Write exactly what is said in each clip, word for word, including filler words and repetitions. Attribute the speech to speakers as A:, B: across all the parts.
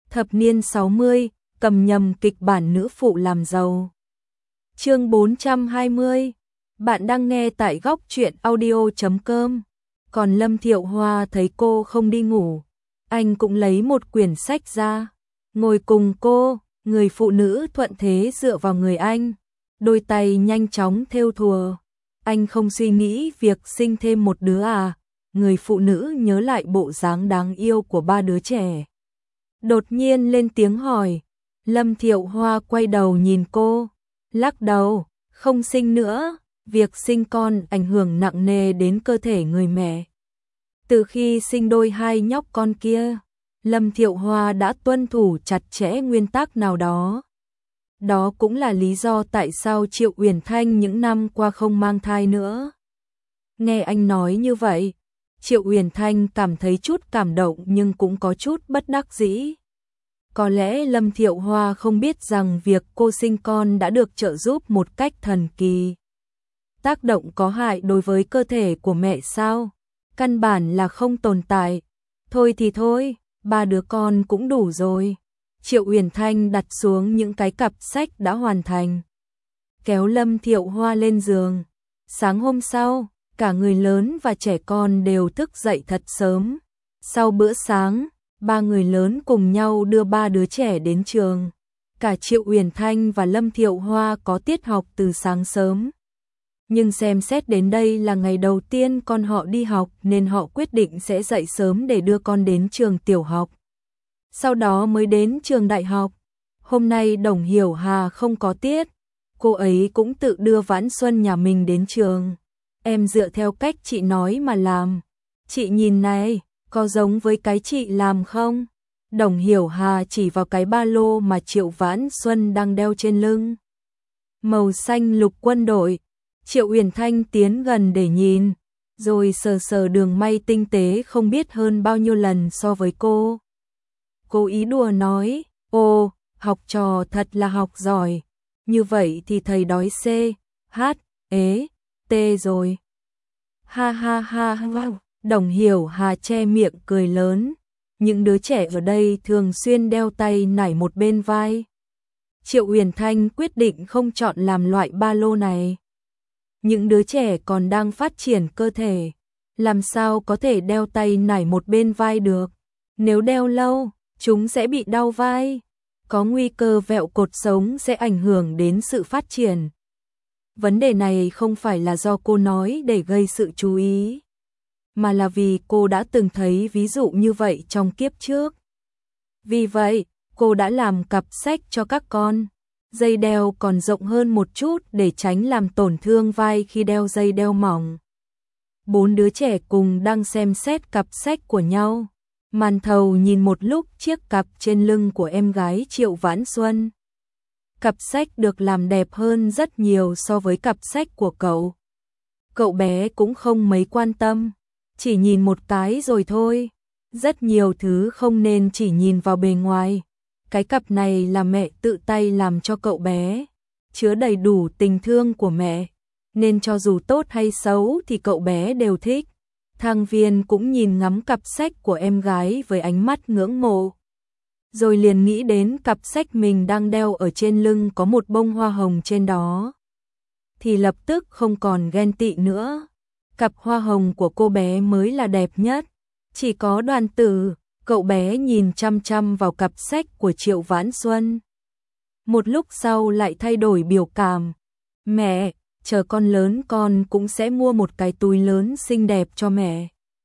A: Thập niên sáu mươi, cầm nhầm kịch bản nữ phụ làm giàu. Chương bốn trăm hai mươi. Bạn đang nghe tại góc truyện audio chấm com. Còn Lâm Thiệu Hoa thấy cô không đi ngủ, anh cũng lấy một quyển sách ra, ngồi cùng cô, người phụ nữ thuận thế dựa vào người anh, đôi tay nhanh chóng thêu thùa. Anh không suy nghĩ việc sinh thêm một đứa à? Người phụ nữ nhớ lại bộ dáng đáng yêu của ba đứa trẻ, đột nhiên lên tiếng hỏi. Lâm Thiệu Hoa quay đầu nhìn cô, lắc đầu, không sinh nữa, việc sinh con ảnh hưởng nặng nề đến cơ thể người mẹ. Từ khi sinh đôi hai nhóc con kia, Lâm Thiệu Hoa đã tuân thủ chặt chẽ nguyên tắc nào đó. Đó cũng là lý do tại sao Triệu Uyển Thanh những năm qua không mang thai nữa. Nghe anh nói như vậy, Triệu Uyển Thanh cảm thấy chút cảm động nhưng cũng có chút bất đắc dĩ. Có lẽ Lâm Thiệu Hoa không biết rằng việc cô sinh con đã được trợ giúp một cách thần kỳ. Tác động có hại đối với cơ thể của mẹ sao? Căn bản là không tồn tại. Thôi thì thôi, ba đứa con cũng đủ rồi. Triệu Uyển Thanh đặt xuống những cái cặp sách đã hoàn thành, kéo Lâm Thiệu Hoa lên giường. Sáng hôm sau, cả người lớn và trẻ con đều thức dậy thật sớm. Sau bữa sáng, ba người lớn cùng nhau đưa ba đứa trẻ đến trường. Cả Triệu Uyển Thanh và Lâm Thiệu Hoa có tiết học từ sáng sớm. Nhưng xem xét đến đây là ngày đầu tiên con họ đi học nên họ quyết định sẽ dậy sớm để đưa con đến trường tiểu học. Sau đó mới đến trường đại học. Hôm nay Đồng Hiểu Hà không có tiết, cô ấy cũng tự đưa Vãn Xuân nhà mình đến trường. Em dựa theo cách chị nói mà làm. Chị nhìn này, có giống với cái chị làm không? Đồng Hiểu Hà chỉ vào cái ba lô mà Triệu Vãn Xuân đang đeo trên lưng, màu xanh lục quân đội. Triệu Uyển Thanh tiến gần để nhìn, rồi sờ sờ đường may tinh tế không biết hơn bao nhiêu lần so với cô. Cô ý đùa nói, ô, học trò thật là học giỏi, như vậy thì thầy đói C, H, ế, T rồi. Ha ha ha ha, Đồng Hiểu Hà che miệng cười lớn. Những đứa trẻ ở đây thường xuyên đeo tay nải một bên vai. Triệu Uyển Thanh quyết định không chọn làm loại ba lô này. Những đứa trẻ còn đang phát triển cơ thể, làm sao có thể đeo tay nải một bên vai được? Nếu đeo lâu, chúng sẽ bị đau vai, có nguy cơ vẹo cột sống sẽ ảnh hưởng đến sự phát triển. Vấn đề này không phải là do cô nói để gây sự chú ý, mà là vì cô đã từng thấy ví dụ như vậy trong kiếp trước. Vì vậy, cô đã làm cặp sách cho các con. Dây đeo còn rộng hơn một chút để tránh làm tổn thương vai khi đeo dây đeo mỏng. Bốn đứa trẻ cùng đang xem xét cặp sách của nhau. Màn thầu nhìn một lúc chiếc cặp trên lưng của em gái Triệu Vãn Xuân. Cặp sách được làm đẹp hơn rất nhiều so với cặp sách của cậu. Cậu bé cũng không mấy quan tâm, chỉ nhìn một cái rồi thôi. Rất nhiều thứ không nên chỉ nhìn vào bề ngoài. Cái cặp này là mẹ tự tay làm cho cậu bé, chứa đầy đủ tình thương của mẹ, nên cho dù tốt hay xấu thì cậu bé đều thích. Thang Viên cũng nhìn ngắm cặp sách của em gái với ánh mắt ngưỡng mộ, rồi liền nghĩ đến cặp sách mình đang đeo ở trên lưng có một bông hoa hồng trên đó, thì lập tức không còn ghen tị nữa. Cặp hoa hồng của cô bé mới là đẹp nhất. Chỉ có Đoàn Tử, cậu bé nhìn chăm chăm vào cặp sách của Triệu Vãn Xuân. Một lúc sau lại thay đổi biểu cảm. Mẹ, chờ con lớn con cũng sẽ mua một cái túi lớn xinh đẹp cho mẹ.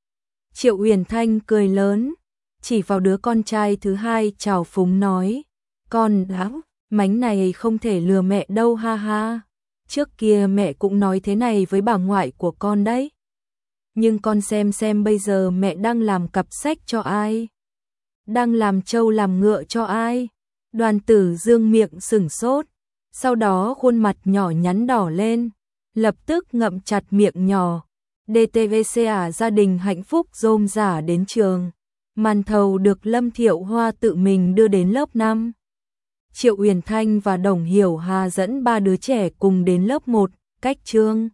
A: Triệu Uyển Thanh cười lớn, chỉ vào đứa con trai thứ hai trào phúng nói. Con đáo, mánh này không thể lừa mẹ đâu ha ha. Trước kia mẹ cũng nói thế này với bà ngoại của con đấy. Nhưng con xem xem bây giờ mẹ đang làm cặp sách cho ai? Đang làm trâu làm ngựa cho ai? Đoàn Tử dương miệng sửng sốt, sau đó khuôn mặt nhỏ nhắn đỏ lên, lập tức ngậm chặt miệng nhỏ. đê tê vê xê à, gia đình hạnh phúc rôm rả đến trường. Màn thầu được Lâm Thiệu Hoa tự mình đưa đến lớp năm. Triệu Uyển Thanh và Đồng Hiểu Hà dẫn ba đứa trẻ cùng đến lớp một, cách chương.